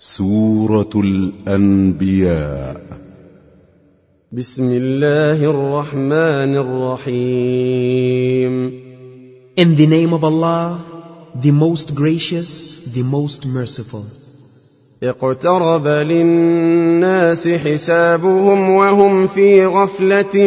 سورة الأنبياء. بسم الله الرحمن الرحيم. In the name of Allah, the most gracious, the most merciful. اقترب للناس حسابهم وهم في غفلة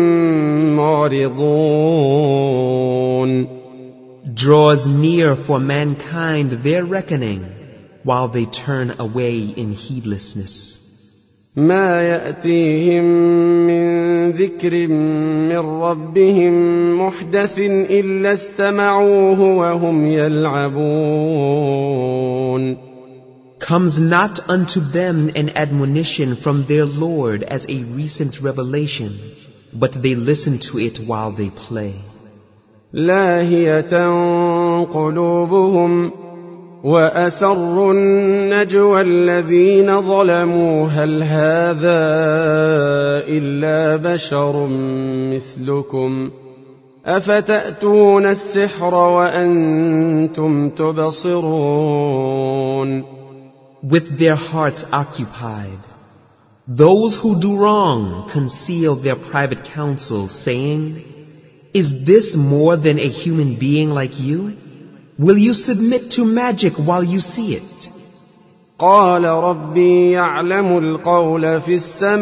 معرضون. Draws near for mankind their reckoning, while they turn away in heedlessness. ما يأتيهم من ذكر من ربهم محدث إلا استمعوه وهم يلعبون. Comes not unto them an admonition from their Lord as a recent revelation, but they listen to it while they play. لاهية قلوبهم وأسروا النجوى الذين ظلموا هل هذا إلا بشر مثلكم أفتأتون السحر وأنتم تبصرون. With their hearts occupied, those who do wrong conceal their private counsel, saying, "Is this more than a human being like you? Will you submit to magic while you see it?" قال ربي يعلم القول في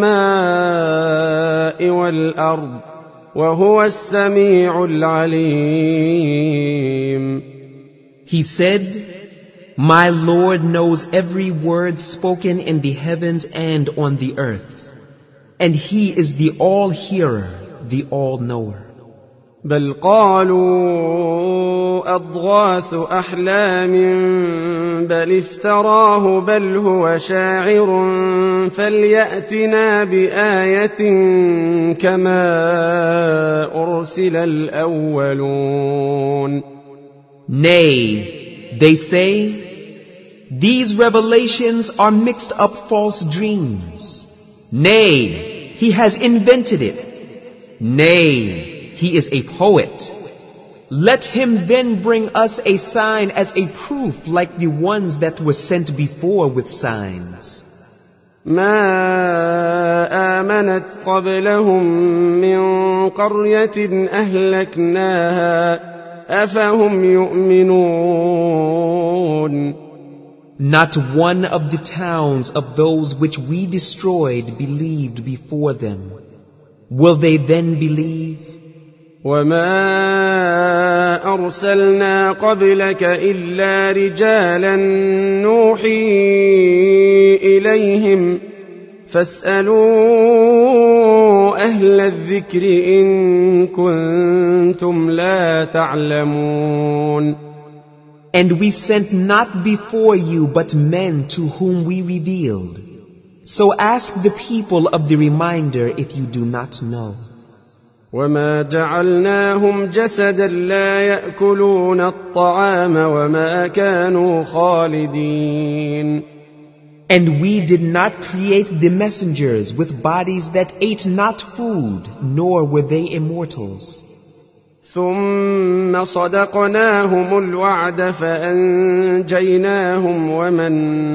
السماء والأرض وهو السميع العليم. He said, "My Lord knows every word spoken in the heavens and on the earth, and He is the all-hearer, the all-knower." بل قالوا أضغاث أحلام بل افتراه بل هو شاعر فليأتنا بآية كما أرسل الأولون. Nay, they say, these revelations are mixed up false dreams. Nay, he has invented it. Nay, he is a poet. Let him then bring us a sign as a proof like the ones that were sent before with signs. ما آمنت قبلهم من قرية أهلكناها أفهم يؤمنون. Not one of the towns of those which we destroyed believed before them. Will they then believe? وما أرسلنا قبلك إلا رجالا نوحي إليهم فاسألوا أهل الذكر إن كنتم لا تعلمون. And we sent not before you but men to whom we revealed. So ask the people of the reminder if you do not know. وما جعلناهم جسدا لا يأكلون الطعام وما كانوا خالدين. And we did not create the messengers with bodies that ate not food, nor were they immortals. ثم صدقناهم الوعد فأنجيناهم ومن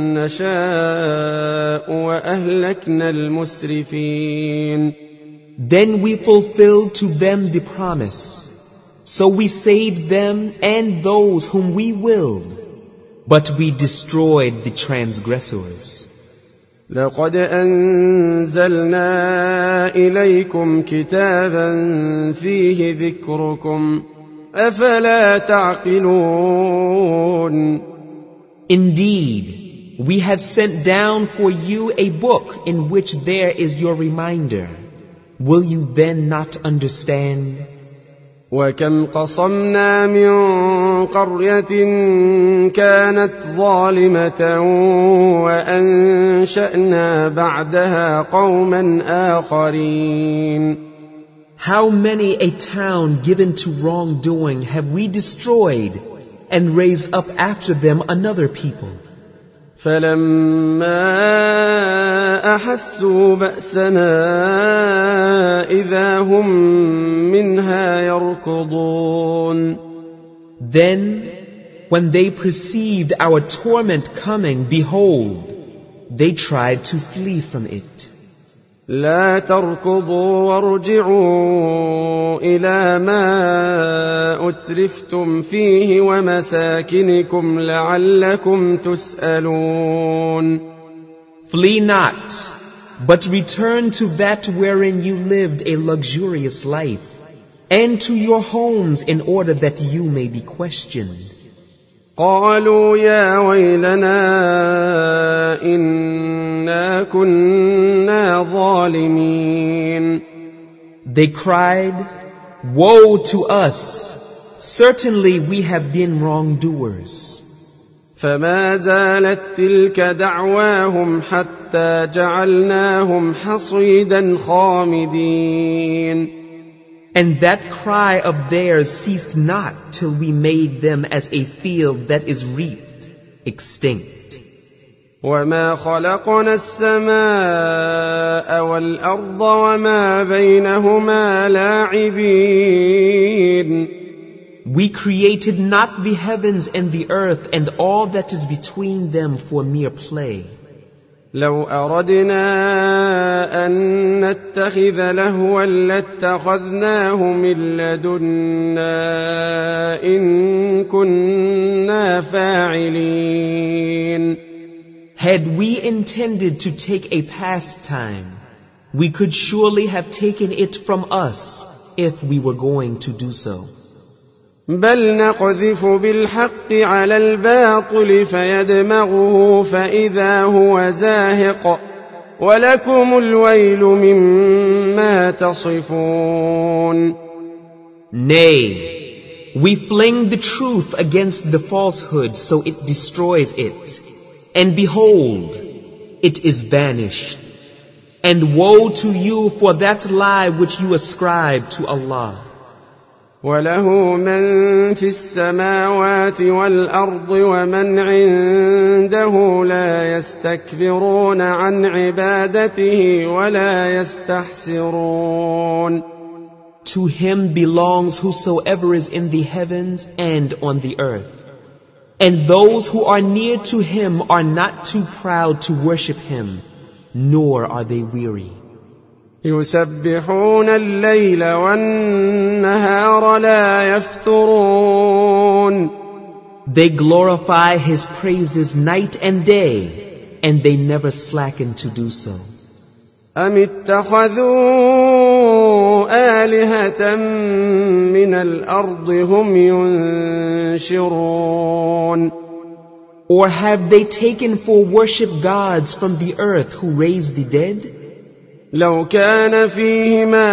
نشاء وأهلكنا المسرفين. Then we fulfilled to them the promise. So we saved them and those whom we willed, but we destroyed the transgressors. لقد أنزلنا إليكم كتابا فيه ذكركم أفلا تعقلون. Indeed, we have sent down for you a book in which there is your reminder. Will you then not understand? وكم قصمنا من قرية كانت ظالمة وأنشأنا بعدها قوما آخرين. How many a town given to wrongdoing have we destroyed and raised up after them another people? فلما أحسوا بأسنا إذا هم منها يركضون. Then, when they perceived our torment coming, behold, they tried to flee from it. لا تركضوا وارجعوا إلى ما أترفتم فيه ومساكنكم لعلكم تسألون. Flee not, but return to that wherein you lived a luxurious life, and to your homes in order that you may be questioned. قالوا يا ويلنا إنا كنا ظالمين. They cried, "Woe to us! Certainly we have been wrongdoers." فما زالت تلك دعواهم حتى جعلناهم حصيدا خامدين. And that cry of theirs ceased not till we made them as a field that is reaped, extinct. وما خلقنا السماء والأرض وما بينهما لاعبين. We created not the heavens and the earth and all that is between them for mere play. لو أردنا أن نتخذ لهوا لاتخذناه من لدنا إن كنا فاعلين. Had we intended to take a pastime, we could surely have taken it from us if we were going to do so. بل نقذف بالحق على الباطل فيدمغه فإذا هو زاهق ولكم الويل مما تصفون. Nay, we fling the truth against the falsehood so it destroys it. And behold, it is vanished. And woe to you for that lie which you ascribe to Allah. وله من في السماوات والأرض ومن عنده لا يستكبرون عن عبادته ولا يستحسرون. To him belongs whosoever is in the heavens and on the earth. And those who are near to him are not too proud to worship him, nor are they weary. يسبحون الليل والنهار لا يفترون. They glorify his praises night and day, and they never slacken to do so. أم اتخذوا آلهة من الأرض هم ينشرون. Or have they taken for worship gods from the earth who raise the dead? لو كان فيهما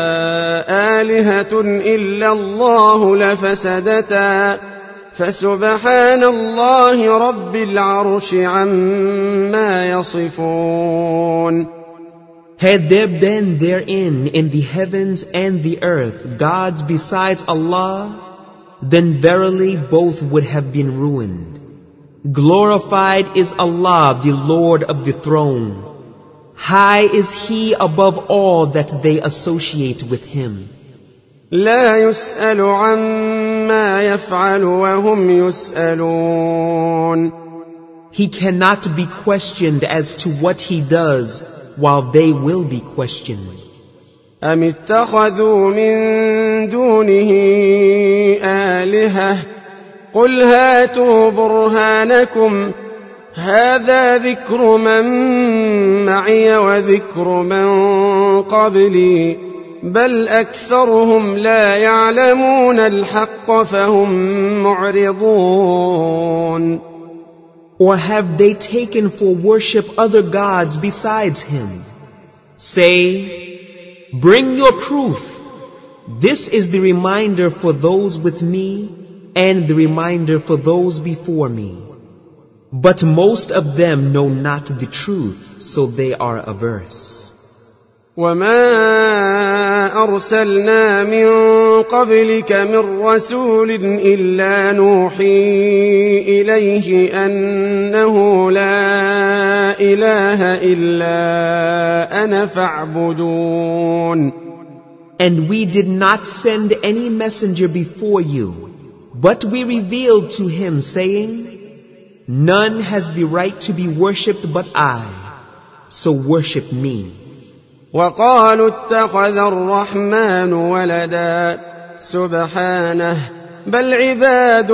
آلهة إلا الله لفسدتا فسبحان الله رب العرش عما يصفون. Had there been therein in the heavens and the earth gods besides Allah, then verily both would have been ruined. Glorified is Allah, the Lord of the throne. High is He above all that they associate with Him. لا يسأل عما يفعل وهم يسألون. He cannot be questioned as to what He does, while they will be questioned. أم اتخذوا من دونه آلهة قل هاتوا برهانكم هذا ذكر من معي وذكر من قبلي بل أكثرهم لا يعلمون الحق فهم معرضون. Or have they taken for worship other gods besides Him? Say, bring your proof. This is the reminder for those with me and the reminder for those before me. But most of them know not the truth, so they are averse. وما أرسلنا من قبلك من رسول إلا نوحي إليه أنه لا إله إلا أنا فاعبدون. And we did not send any messenger before you, but we revealed to him saying, None has the right to be worshipped but I, so worship me. وقالوا اتخذ الرحمن ولدا سبحانه بل عباد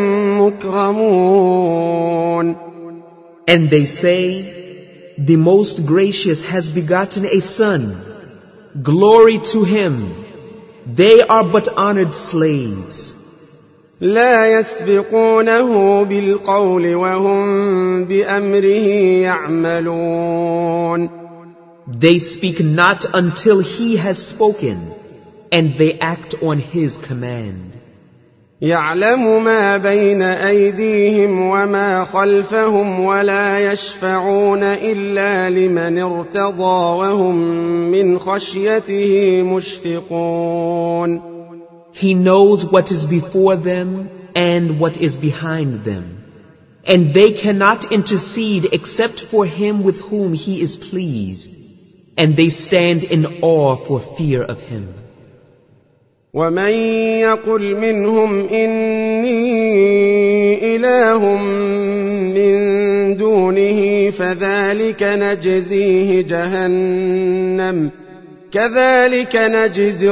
مكرمون. And they say, the Most Gracious has begotten a son. Glory to him. They are but honored slaves. لا يسبقونه بالقول وهم بأمره يعملون. They speak not until he has spoken, and they act on his command. يعلم ما بين أيديهم وما خلفهم ولا يشفعون إلا لمن ارتضى وهم من خشيته مشفقون. He knows what is before them and what is behind them, and they cannot intercede except for him with whom he is pleased, and they stand in awe for fear of him. ومن يقل منهم إني إله من دونه فذلك نجزيه جهنم كذلك نجزي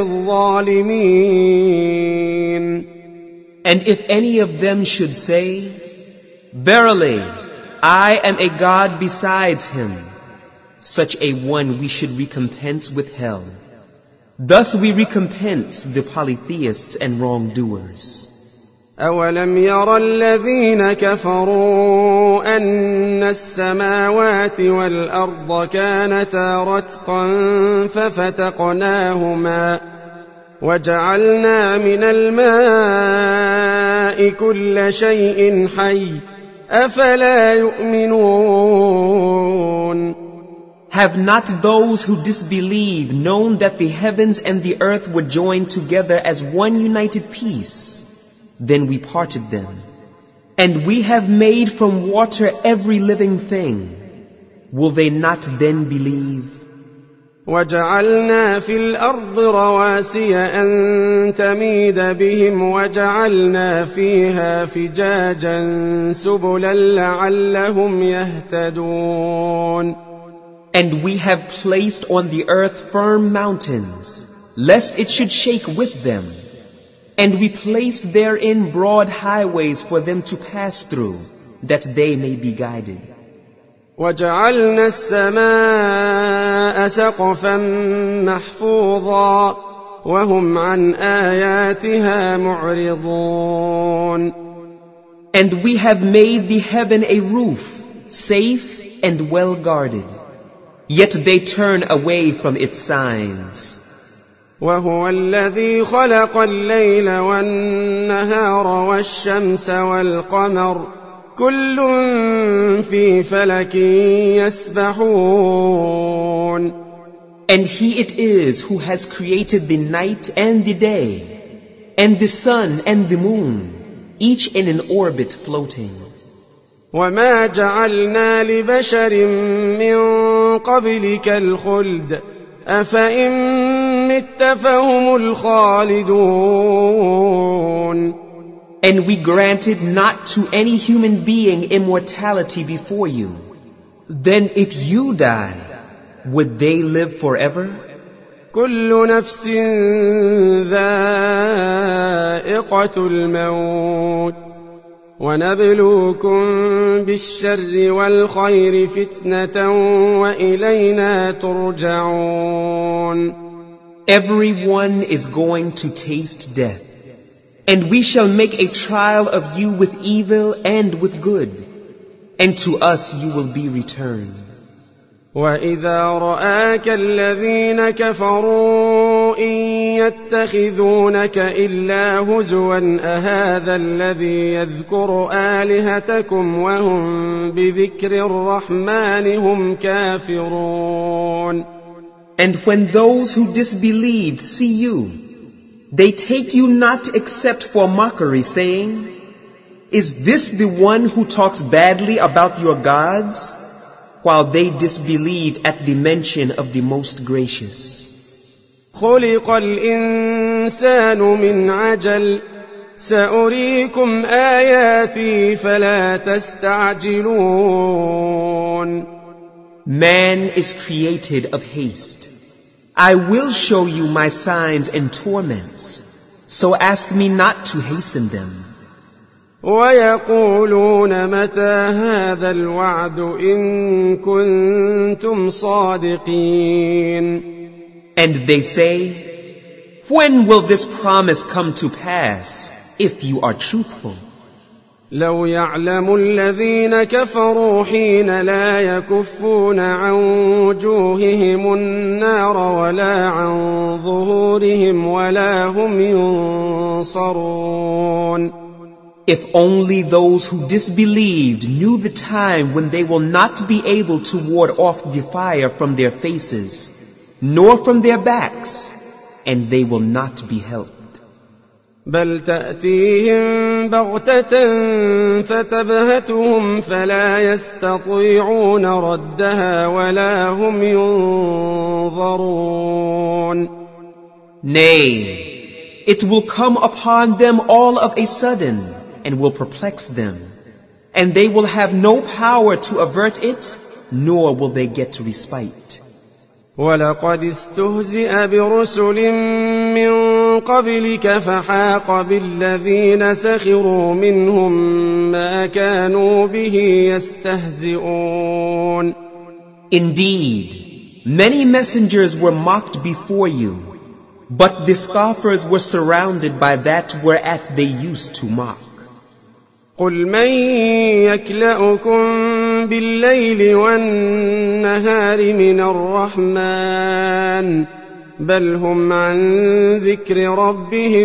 الظالمين. And if any of them should say, verily, I am a God besides him, such a one we should recompense with hell. Thus we recompense the polytheists and wrongdoers. أولم ير الذين كفروا أن السماوات والأرض كانتا رتقا ففتقناهما وجعلنا من الماء كل شيء حي أفلا يؤمنون. Have not those who disbelieve known that the heavens and the earth were joined together as one united piece? Then we parted them. And we have made from water every living thing. Will they not then believe? وجعلنا في الأرض رواسي أن تميد بهم وجعلنا فيها فجاجا سبلا لعلهم يهتدون. And we have placed on the earth firm mountains, lest it should shake with them. And we placed therein broad highways for them to pass through, that they may be guided. وجعلنا السماء سقفا محفوظا وهم عن آياتها معرضون. And we have made the heaven a roof, safe and well guarded. Yet they turn away from its signs. وهو الذي خلق الليل والنهار والشمس والقمر كل في فلك يسبحون. And he it is who has created the night and the day, and the sun and the moon, each in an orbit floating. وما جعلنا لبشر من قبلك الخلد أفإن مت فهم الخالدون. And we granted not to any human being immortality before you. Then if you die, would they live forever? كل نفس ذائقة الموت ونبلوكم بالشر والخير فتنة وإلينا ترجعون. Everyone is going to taste death, and we shall make a trial of you with evil and with good, and to us you will be returned. وإذا رآك الذين كفروا إن يتخذونك إلا هزوا أهذا الذي يذكر آلهتكم وهم بذكر الرحمن هم كافرون. And when those who disbelieved see you, they take you not except for mockery, saying, Is this the one who talks badly about your gods? While they disbelieved at the mention of the Most Gracious. خلق الإنسان من عجل سأريكم آياتي فلا تستعجلون. Man is created of haste. I will show you my signs and torments, so ask me not to hasten them. ويقولون متى هذا الوعد إن كنتم صادقين. And they say, when will this promise come to pass, if you are truthful? لو يعلم الذين كفروا حين لا يكفون عن وجوههم النار ولا عن ظهورهم ولا هم ينصرون. If only those who disbelieved knew the time when they will not be able to ward off the fire from their faces, nor from their backs, and they will not be helped. بل تأتيهم بغتة فتبهتهم فلا يستطيعون ردها ولا هم ينظرون. Nay, it will come upon them all of a sudden and will perplex them, and they will have no power to avert it, nor will they get respite. ولقد استهزئ برسل من قبلك فحاق بالذين سخروا منهم ما كانوا به يستهزئون. Indeed, many messengers were mocked before you, but the scoffers were surrounded by that whereat they used to mock. قل من يكلؤكم بالليل والنهار من الرحمن بل هم عن ذكر ربهم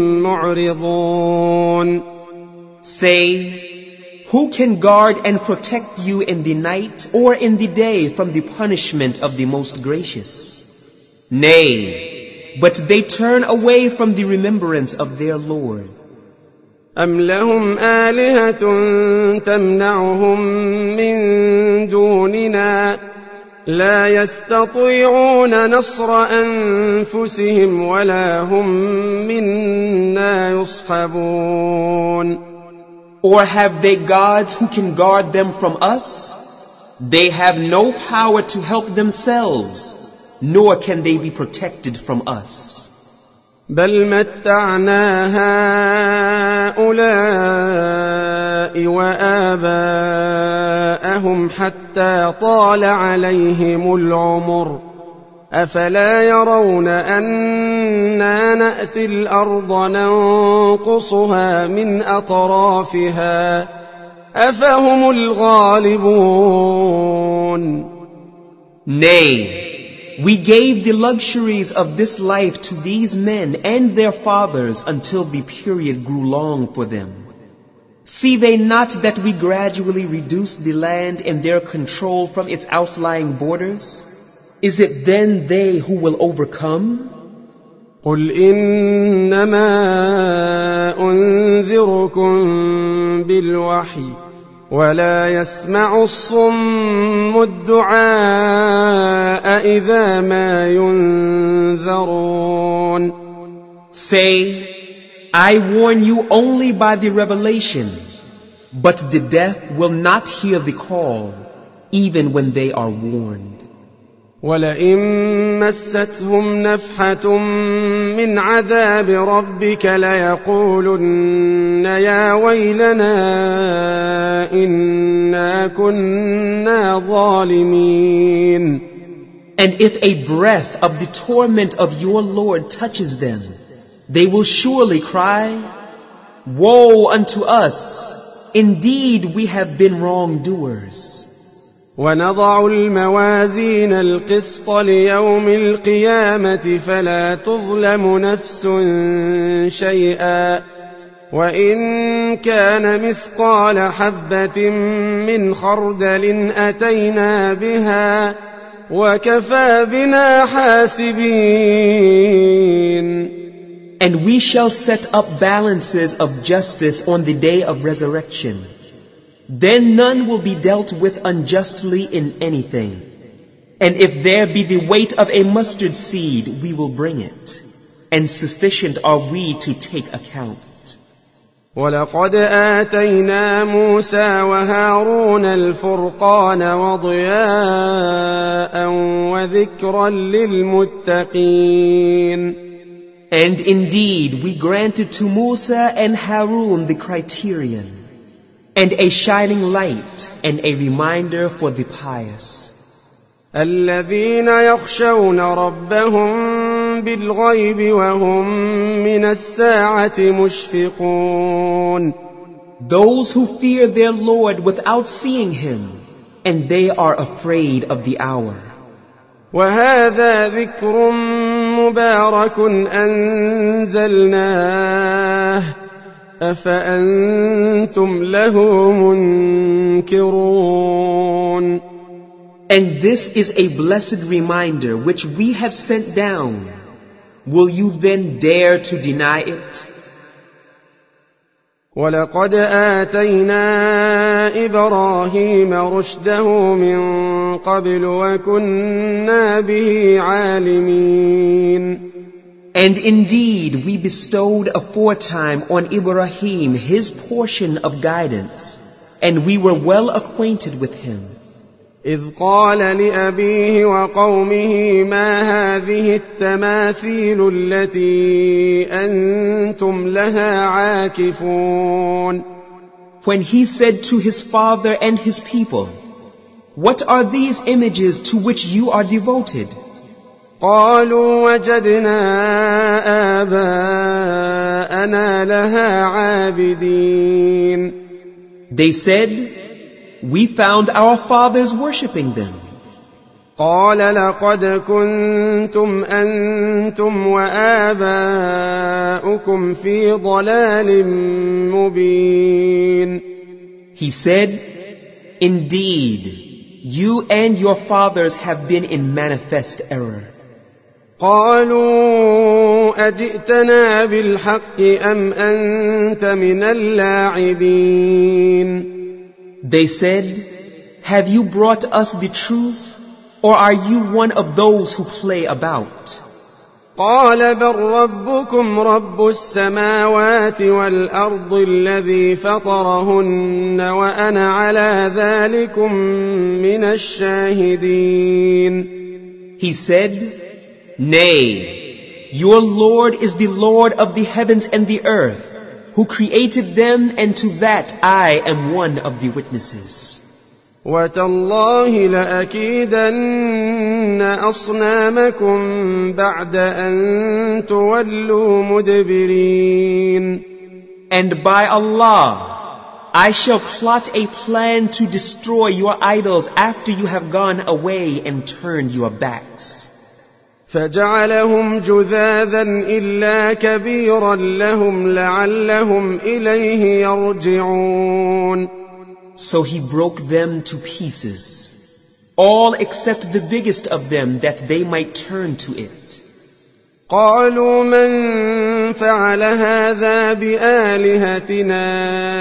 معرضون. Say, who can guard and protect you in the night or in the day from the punishment of the Most Gracious? Nay, but they turn away from the remembrance of their Lord. أم لهم آلهة تمنعهم من دوننا لا يستطيعون نصر أنفسهم ولا هم منا يصحبون. Or have they gods who can guard them from us? They have no power to help themselves, nor can they be protected from us. بل متعنا هؤلاء وآباءهم حتى طال عليهم العمر أفلا يرون أنا نأتي الأرض ننقصها من أطرافها أفهم الغالبون. Nay, we gave the luxuries of this life to these men and their fathers until the period grew long for them. See they not that we gradually reduce the land and their control from its outlying borders? Is it then they who will overcome? قل إنما أنذركم بالوحي ولا يسمع الصم الدعاء إذا ما ينذرون. Say, I warn you only by the revelation, but the deaf will not hear the call, even when they are warned. ولئن مستهم نفحة من عذاب ربك ليقولن يا ويلنا إنا كنا ظالمين. And if a breath of the torment of your Lord touches them, they will surely cry, Woe unto us! Indeed, we have been wrongdoers. ونضع الموازين القسط ليوم القيامة فلا تظلم نفس شيئا وإن كان مثقال حبة من خردل أتينا بها وكفى بنا حاسبين. And we shall set up balances of justice on the day of resurrection. Then none will be dealt with unjustly in anything. And if there be the weight of a mustard seed, we will bring it. And sufficient are we to take account. ولقد آتينا موسى وهارون الفرقان وضياء وذكرا للمتقين. And indeed, we granted to Musa and Harun the criterion, and a shining light, and a reminder for the pious. الذين يخشون ربهم بالغيب وهم من الساعة مشفقون. Those who fear their Lord without seeing Him, and they are afraid of the hour. وهذا ذكر مبارك أنزلناه أفأنتم له منكرون. And this is a blessed reminder which we have sent down. Will you then dare to deny it? ولقد آتينا إبراهيم رشده من قبل وكنا به عالمين. And indeed, we bestowed aforetime on Ibrahim his portion of guidance, and we were well acquainted with him. إذ قال لأبيه وقومه ما هذه التماثيل التي أنتم لها عاكفون. When he said to his father and his people, "What are these images to which you are devoted?" قالوا وجدنا آباءنا لها عابدين. They said, "We found our fathers worshipping them." قال لقد كنتم أنتم وآباؤكم في ضلال مبين. He said, "Indeed, you and your fathers have been in manifest error." قالوا أجئتنا بالحق أم أنت من اللاعبين. They said, "Have you brought us the truth, or are you one of those who play about?" قال بل ربكم رب السماوات والأرض الذي فطرهن وأنا على ذلكم من الشاهدين. He said, "Nay, your Lord is the Lord of the heavens and the earth, who created them, and to that I am one of the witnesses." وتالله لأكيدن أصنامكم بعد أن تولوا مدبرين. And by Allah, I shall plot a plan to destroy your idols after you have gone away and turned your backs. فجعلهم جذاذا إلا كبيرا لهم لعلهم إليه يرجعون. So he broke them to pieces, all except the biggest of them, that they might turn to it. قالوا من فعل هذا بآلهتنا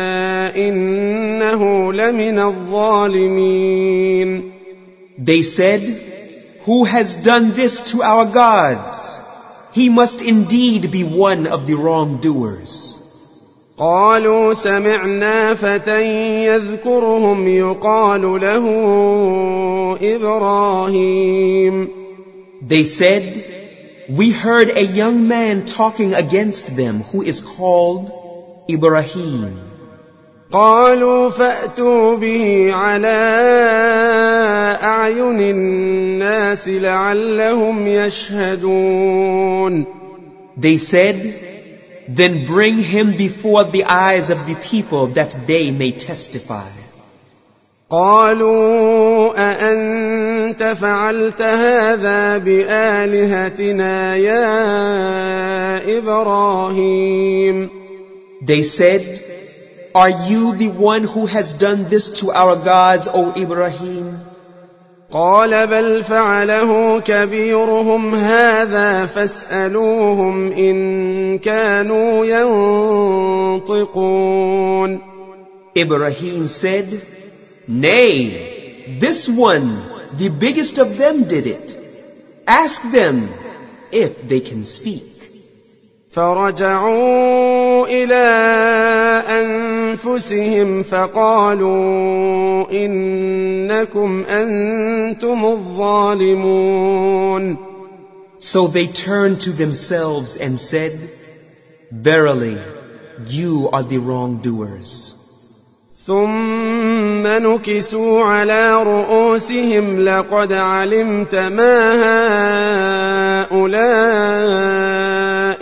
إنه لمن الظالمين. They said, "Who has done this to our gods? He must indeed be one of the wrongdoers." قالوا سمعنا فتى يذكرهم يقال له إبراهيم. They said, "We heard a young man talking against them who is called Ibrahim." قالوا فأتوا به على أعين الناس لعلهم يشهدون. They said, "Then bring him before the eyes of the people that they may testify." قالوا أأنت فعلت هذا بآلهتنا يا إبراهيم. They said, "Are you the one who has done this to our gods, O Ibrahim?" قال بل فعله كبيرهم هذا فاسألوهم إن كانوا ينطقون. Ibrahim said, "Nay, this one, the biggest of them, did it. Ask them if they can speak." فرجعوا إلى أنفسهم فقالوا إنكم أنتم الظالمون. So they turned to themselves and said, Verily, you are the wrongdoers. ثم نكسوا على رؤوسهم لقد علمت ما هؤلاء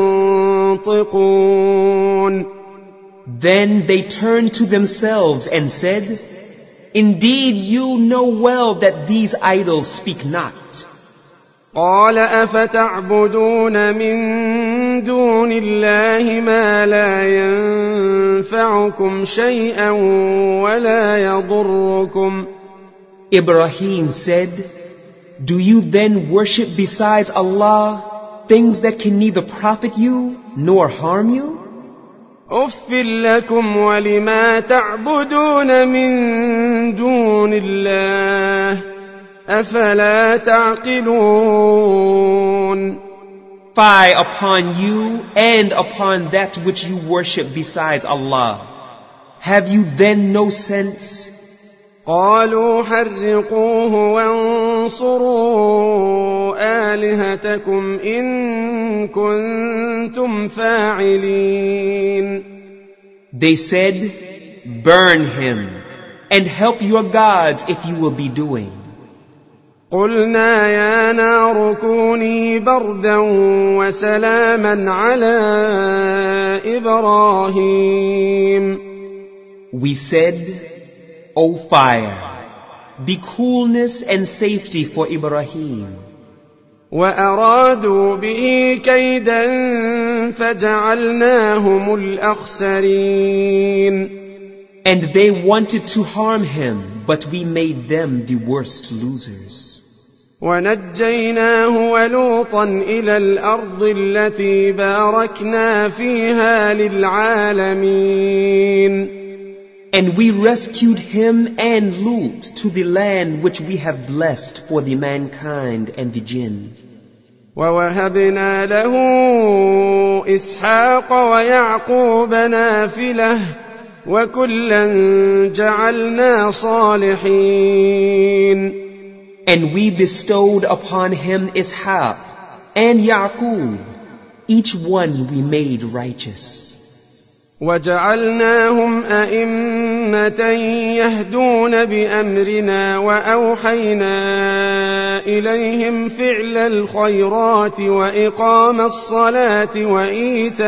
ينطقون. Then they turned to themselves and said, Indeed, you know well that these idols speak not. قال أفتعبدون من دون الله ما لا ينفعكم شيئا ولا يضركم. Ibrahim said, Do you then worship besides Allah things that can neither profit you nor harm you? أف لكم ولما تعبدون من دون الله أفلا تعقلون. Fie upon you and upon that which you worship besides Allah. Have you then no sense? قالوا حرقوه وانصروا آلهتكم إن كنتم فاعلين. They said, Burn him and help your gods if you will be doing. قلنا يا نار كوني بردا وسلاما على إبراهيم. We said, O fire, be coolness and safety for Ibrahim. وأرادوا به كيدا فجعلناهم الأخسرين. And they wanted to harm him, but we made them the worst losers. ونجيناه ولوطا إلى الأرض التي باركنا فيها للعالمين. And we rescued him and Lut to the land which we have blessed for the mankind and the jinn. ووهبنا له إسحاق ويعقوب نافلة وكلا جعلنا صالحين. And we bestowed upon him Ishaq and Yaqub, each one we made righteous. وجعلناهم أئمة يهدون بأمرنا وأوحينا إليهم فعل الخيرات وإقام الصلاة وإيتاء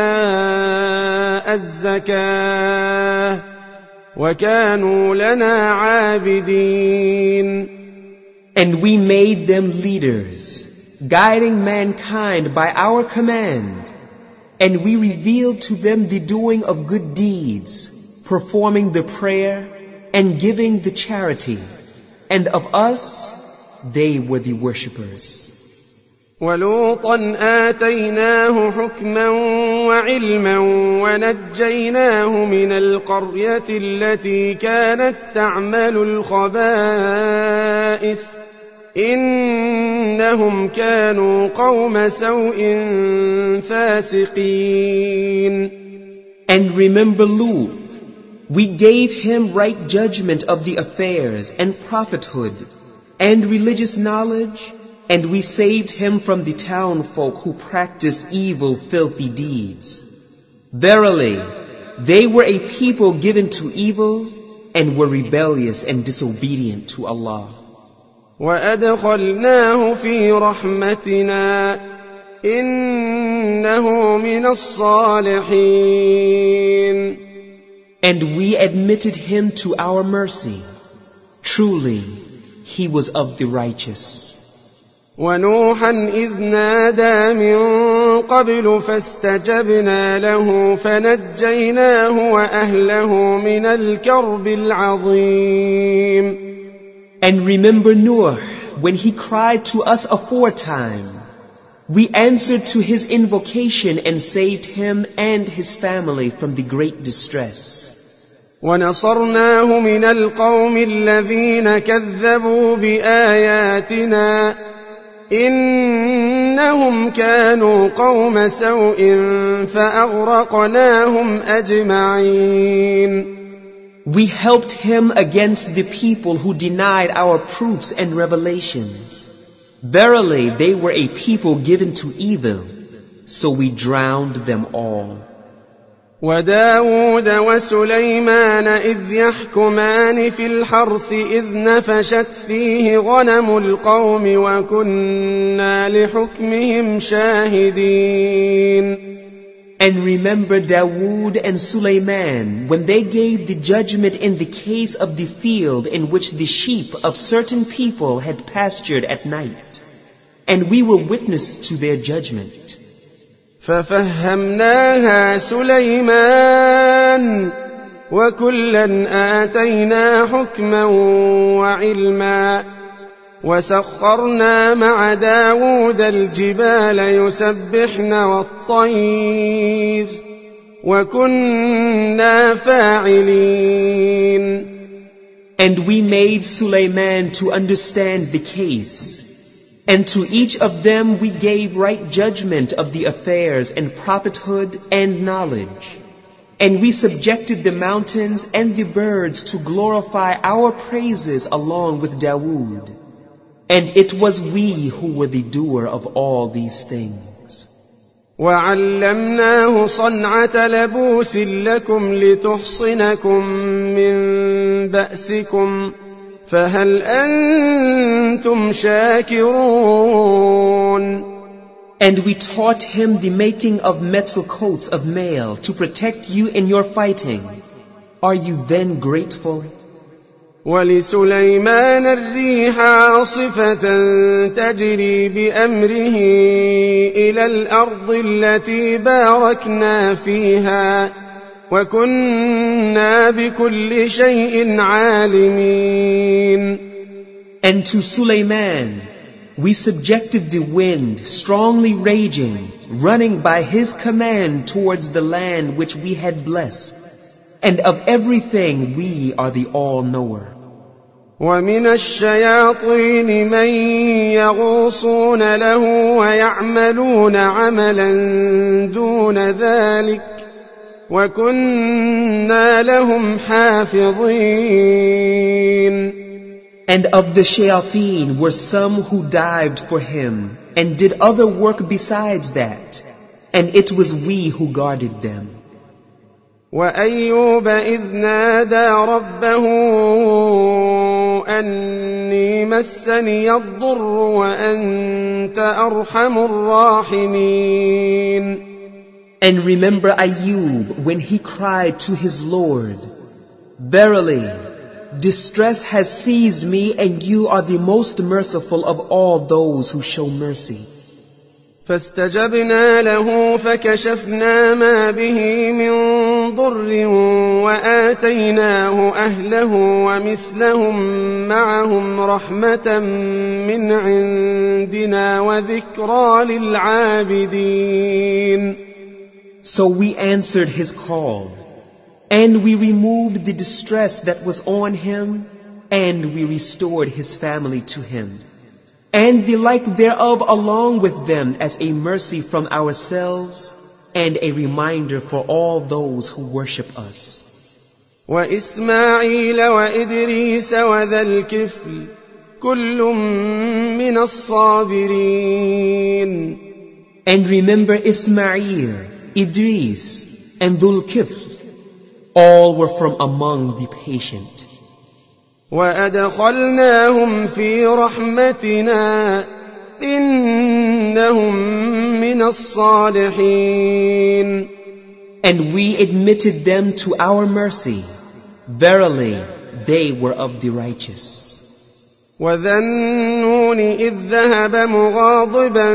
الزكاة وكانوا لنا عابدين. And we made them leaders, guiding mankind by our command. And we revealed to them the doing of good deeds, performing the prayer and giving the charity. And of us, they were the worshippers. ولوطا آتيناه حكما وعلما ونجيناه من القرية التي كانت تعمل الخبائث إنهم كانوا قوم سوء فاسقين. And remember Lut, we gave him right judgment of the affairs and prophethood and religious knowledge, and we saved him from the town folk who practiced evil, filthy deeds. Verily, they were a people given to evil and were rebellious and disobedient to Allah. وأدخلناه في رحمتنا إنه من الصالحين. And we admitted him to our mercy. Truly, he was of the righteous. ونوحا إذ نادى من قبل فاستجبنا له فنجيناه وأهله من الكرب العظيم. And remember Noah, when he cried to us aforetime, we answered to his invocation and saved him and his family from the great distress. ونصرناه من القوم الذين كذبوا بآياتنا إنهم كانوا قوم سوء فأغرقناهم أجمعين. We helped him against the people who denied our proofs and revelations. Verily, they were a people given to evil, so we drowned them all. وداود وسليمان إذ يحكمان في الحرث إذ نفشت فيه غنم القوم وكنا لحكمهم شاهدين. And remember Dawood and Sulaiman when they gave the judgment in the case of the field in which the sheep of certain people had pastured at night. And we were witness to their judgment. ففهمناها سليمان وكلا آتينا حكما وعلما وسخرنا مع داود الجبال يسبحن والطير وكنا فاعلين. And we made Sulaiman to understand the case. And to each of them we gave right judgment of the affairs and prophethood and knowledge. And we subjected the mountains and the birds to glorify our praises along with Dawood. And it was we who were the doer of all these things. وعلمناه صنعة لبوس لكم لتحصنكم من بأسكم فهل أنتم شاكرون. And we taught him the making of metal coats of mail to protect you in your fighting. Are you then grateful? ولسليمان الريح عاصفة تجري بأمره إلى الأرض التي باركنا فيها وكنا بكل شيء عالمين. And to Sulaiman we subjected the wind strongly raging, running by his command towards the land which we had blessed. And of everything we are the all-knower. ومن الشياطين من يغوصون له ويعملون عملا دون ذلك وكنا لهم حافظين. And of the shayateen were some who dived for him and did other work besides that, and it was we who guarded them. وأيوب إذ نادى ربه أني مسني الضر وأنت أرحم الراحمين. And remember Ayub when he cried to his Lord, Verily, distress has seized me and you are the most merciful of all those who show mercy. فاستجبنا له فكشفنا ما به من ضر وآتيناه أهله ومثلهم معهم رحمة من عندنا وذكرى للعابدين. So we answered his call, and we removed the distress that was on him, and we restored his family to him. And the like thereof along with them as a mercy from ourselves and a reminder for all those who worship us. وإسماعيل وإدريس وذا الكفل كل من الصابرين. And remember Ismail, Idris, and Dhul Kifl. All were from among the patient. وأدخلناهم في رحمتنا إنهم من الصالحين. And we admitted them to our mercy. Verily, they were of the righteous. وذا النون إذ ذهب مغاضبا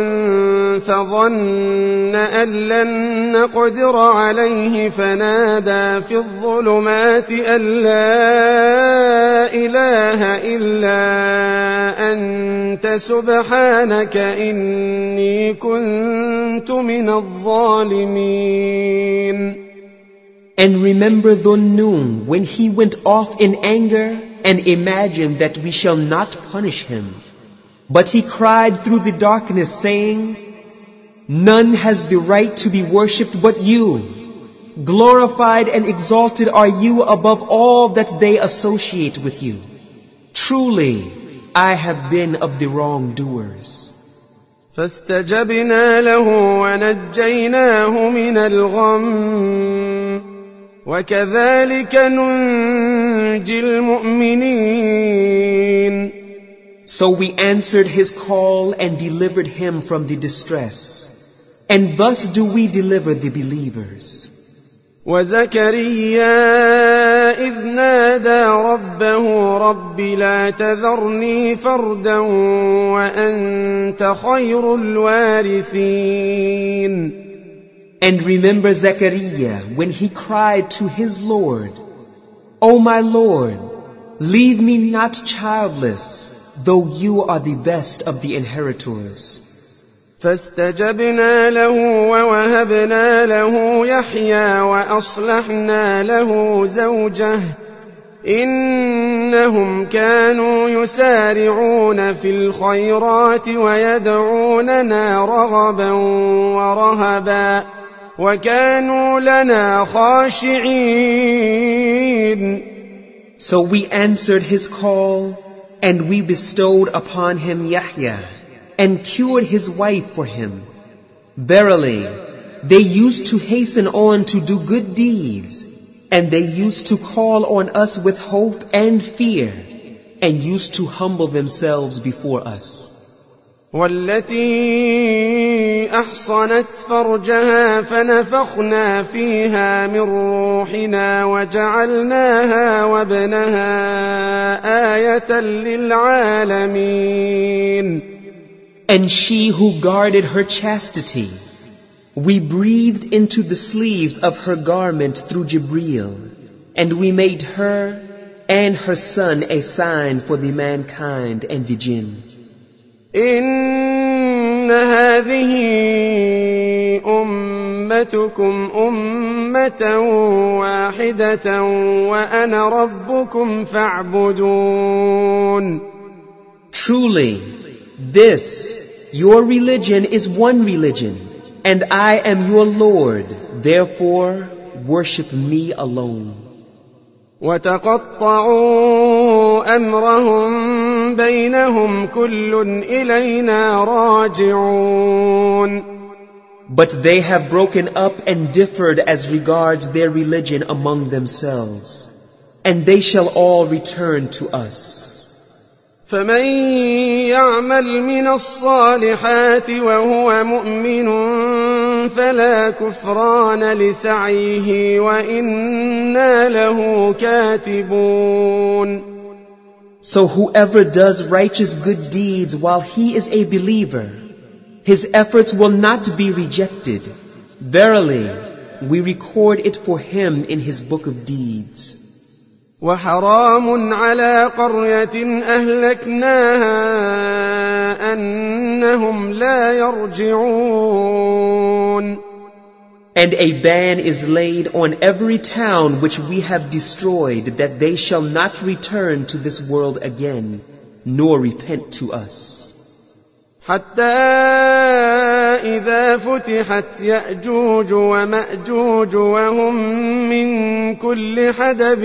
فظن أن لن نقدر عليه فنادى في الظلمات أن لا إله إلا أنت سبحانك إني كنت من الظالمين. And remember Dhun-Nun when he went off in anger and imagined that we shall not punish him. But he cried through the darkness, saying, None has the right to be worshipped but you. Glorified and exalted are you above all that they associate with you. Truly, I have been of the wrongdoers. فاستجبنا له ونجيناه من الغم وكذلك ننجي المؤمنين. So we answered his call and delivered him from the distress. And thus do we deliver the believers. وزكريا إذ نادى ربه رب لا تذرني فردا وأنت خير الوارثين. And remember Zechariah when he cried to his Lord, O my Lord, leave me not childless, though you are the best of the inheritors. فاستجبنا له ووهبنا له يحيى وأصلحنا له زوجه إنهم كانوا يسارعون في الخيرات ويدعوننا رغبا ورهبا وكانوا لنا خاشعين. So we answered his call, and we bestowed upon him Yahya, and cured his wife for him. Verily, they used to hasten on to do good deeds, and they used to call on us with hope and fear, and used to humble themselves before us. والتي أحصنت فرجها فنفخنا فيها من روحنا وجعلناها وابنها آية للعالمين. And she who guarded her chastity, we breathed into the sleeves of her garment through Jibreel, and we made her and her son a sign for the mankind and the jinn. إن هذه أمتكم أمة واحدة وأنا ربكم فاعبدون. Truly, this, your religion is one religion, and I am your Lord, therefore worship me alone. وتقطعوا أمرهم بينهم كل إلينا راجعون. But they have broken up and differed as regards their religion among themselves, and they shall all return to us. فمن يعمل من الصالحات وهو مؤمن فلا كفران لسعيه وإنا له كاتبون. So whoever does righteous good deeds while he is a believer, his efforts will not be rejected. Verily, we record it for him in his book of deeds. وحرام على قرية أهلكناها أنهم لا يرجعون. And a ban is laid on every town which we have destroyed, that they shall not return to this world again, nor repent to us. حتى إذا فتحت يأجوج ومأجوج وهم من كل حدب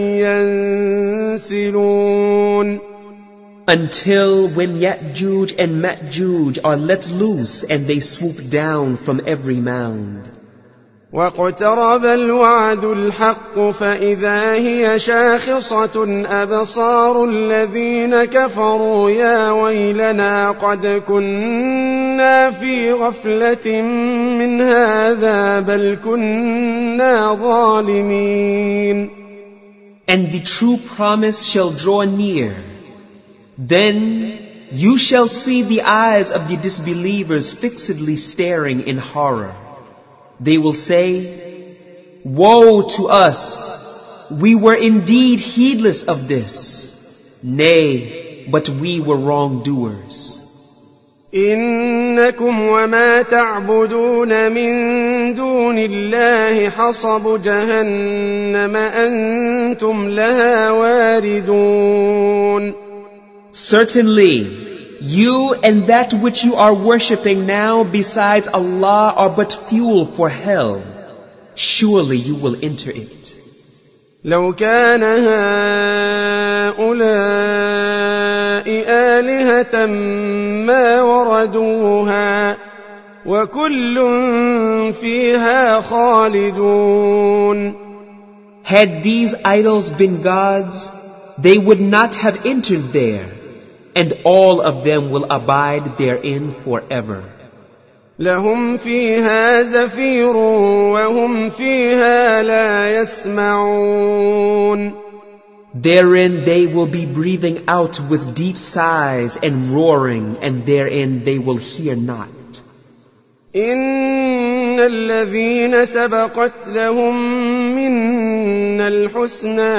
ينسلون. Until when Ya'juj and Ma'juj are let loose and they swoop down from every mound. واقترب الوعد الحق فإذا هي شاخصة أبصار الذين كفروا يا ويلنا قد كنا في غفلة من هذا بل كنا ظالمين. And the true promise shall draw near. Then you shall see the eyes of the disbelievers fixedly staring in horror. They will say, Woe to us! We were indeed heedless of this. Nay, but we were wrongdoers. إنكم وما تعبدون من دون الله حصب جهنم أنتم لها واردون. Certainly, You and that which you are worshipping now besides Allah are but fuel for hell. Surely you will enter it. لو كان هؤلاء آلهة ما وردوها وكل فيها خالدون. Had these idols been gods, they would not have entered there, and all of them will abide therein forever. لهم فيها زفير وهم فيها لا يسمعون. Therein they will be breathing out with deep sighs and roaring, and therein they will hear not. إن الذين سبقت لهم منا الحسنى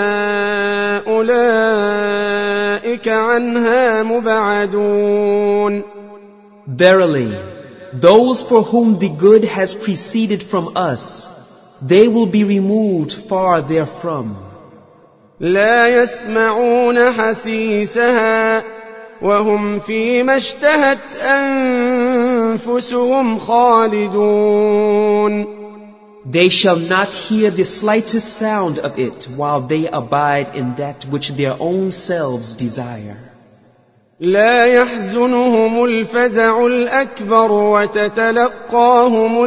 أولئك عنها مبعدون. Verily, those for whom the good has preceded from us, they will be removed far therefrom. لا يسمعون حسيسها وهم فيما اشتهت أنفسهم خالدون. They shall not hear the slightest sound of it while they abide in that which their own selves desire. لا يحزنهم الفزع الأكبر وتتلقاهم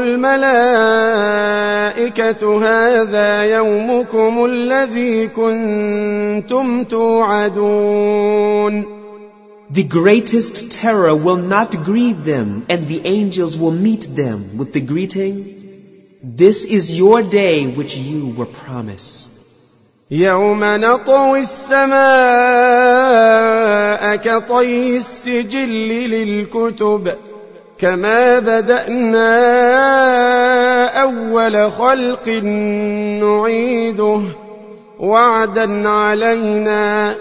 الملائكة هذا يومكم الذي كنتم توعدون. The greatest terror will not grieve them, and the angels will meet them with the greeting, "This is your day which you were promised." يوم نطوي السماء كطي السجل للكتب كما بدأنا أول خلق نعيده وعدا علينا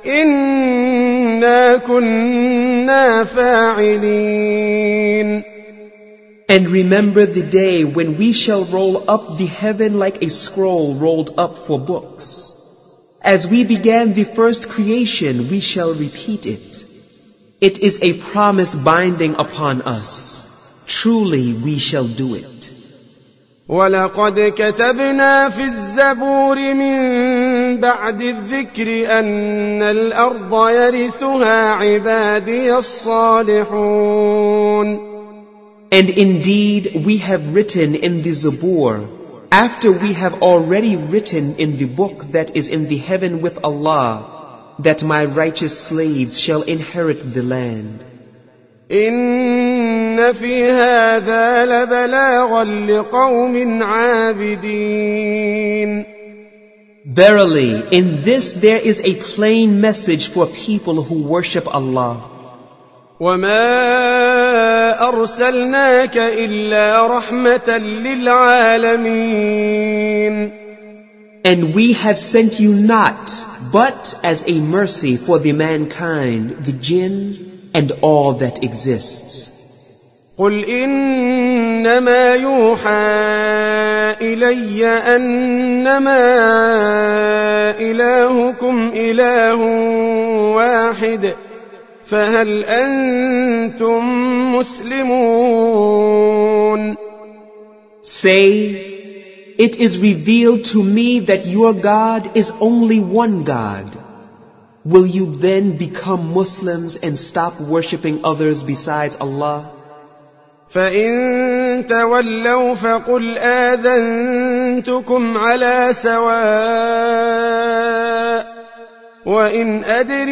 إنا كنا فاعلين. And remember the day when we shall roll up the heaven like a scroll rolled up for books. As we began the first creation, we shall repeat it. It is a promise binding upon us. Truly we shall do it. وَلَقَدْ كَتَبْنَا فِي الزَّبُورِ مِن بَعْدِ الذِّكْرِ أَنَّ الْأَرْضَ يَرِثُهَا عِبَادِيَ الصَّالِحُونَ. And indeed we have written in the Zabur, after we have already written in the book that is in the heaven with Allah, that my righteous slaves shall inherit the land. إن في هذا لبلاغا لقوم عابدين. Verily, in this there is a plain message for people who worship Allah. وما أرسلناك إلا رحمة للعالمين. And we have sent you not but as a mercy for the mankind, the jinn, and all that exists. قل إنما يوحى إلي أنما إلهكم إله واحد فهل أنتم مسلمون. Say, it is revealed to me that your God is only one God. Will you then become Muslims and stop worshipping others besides Allah? فإن تولوا فقل آذنتكم على سواء وإن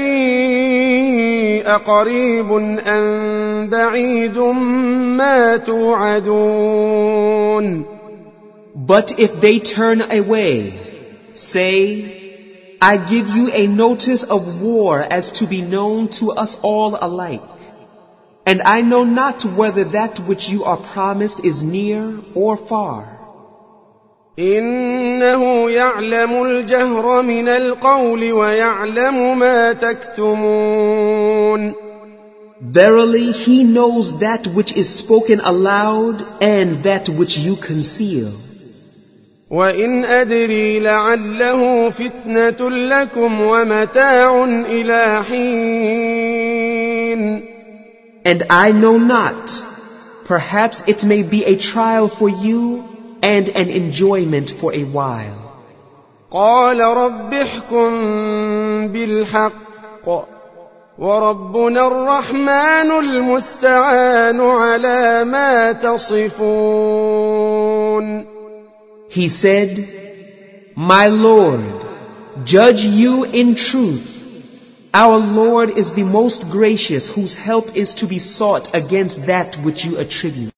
أدري أقريب أم بعيد ما توعدون. But if they turn away, say, I give you a notice of war as to be known to us all alike. And I know not whether that which you are promised is near or far. إنه يعلم الجهر من القول ويعلم ما تكتمون. Verily, He knows that which is spoken aloud and that which you conceal. وإن أدري لعله فتنة لكم ومتاع إلى حين And I know not, perhaps it may be a trial for you and an enjoyment for a while. قال رب احكم بالحق وربنا الرحمن المستعان على ما تصفون. He said, My Lord, judge you in truth. Our Lord is the most gracious, whose help is to be sought against that which you attribute.